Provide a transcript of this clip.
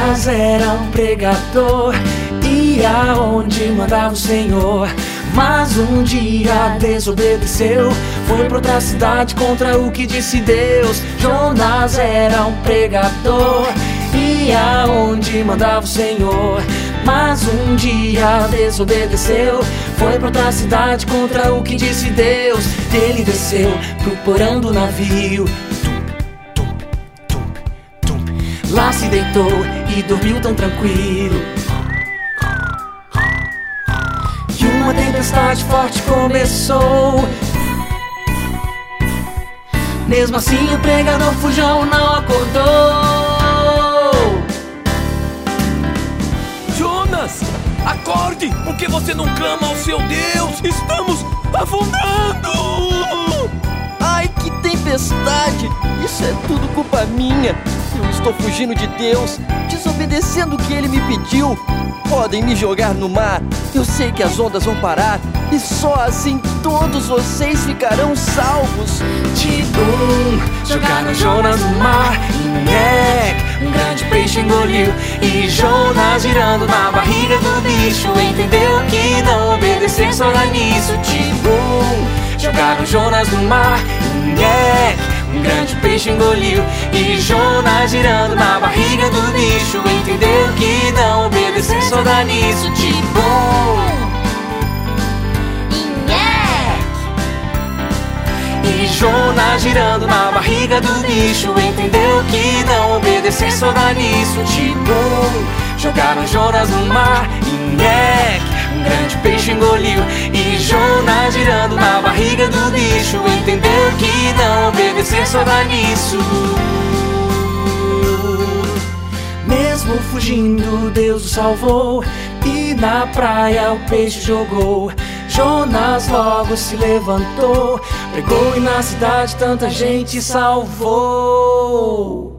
Jonas era um pregador, ia onde mandava o Senhor. Mas um dia desobedeceu, foi pra outra cidade contra o que disse Deus. Jonas era um pregador, ia onde mandava o Senhor. Mas um dia desobedeceu, foi pra outra cidade contra o que disse Deus. Ele desceu pro porão do navio, lá se deitou e dormiu tão tranquilo. E uma tempestade forte começou. Mesmo assim o pregador fujão não acordou. Jonas, acorde! Por que você não clama ao seu Deus? Estamos afundando! Ai, que tempestade! Isso é tudo culpa minha. Eu estou fugindo de Deus, desobedecendo o que Ele me pediu. Podem me jogar no mar, eu sei que as ondas vão parar, e só assim todos vocês ficarão salvos. Tibum, jogaram Jonas no mar, e um grande peixe engoliu. E Jonas girando na barriga do bicho, entendeu que não obedecer só dá nisso. Tibum, jogaram Jonas no mar, e um grande peixe engoliu. E Jonas girando na barriga do bicho, entendeu que não obedecer só dá nisso. Tibum. E Jonas girando na barriga do bicho, entendeu que não obedecer só dá nisso. Tibum, jogaram Jonas no mar, e um grande peixe engoliu. E Jonas girando na barriga do bicho, entendeu que não obedecer só dá nisso. Mesmo fugindo, Deus o salvou, e na praia o peixe jogou. Jonas logo se levantou, pregou e na cidade tanta gente salvou.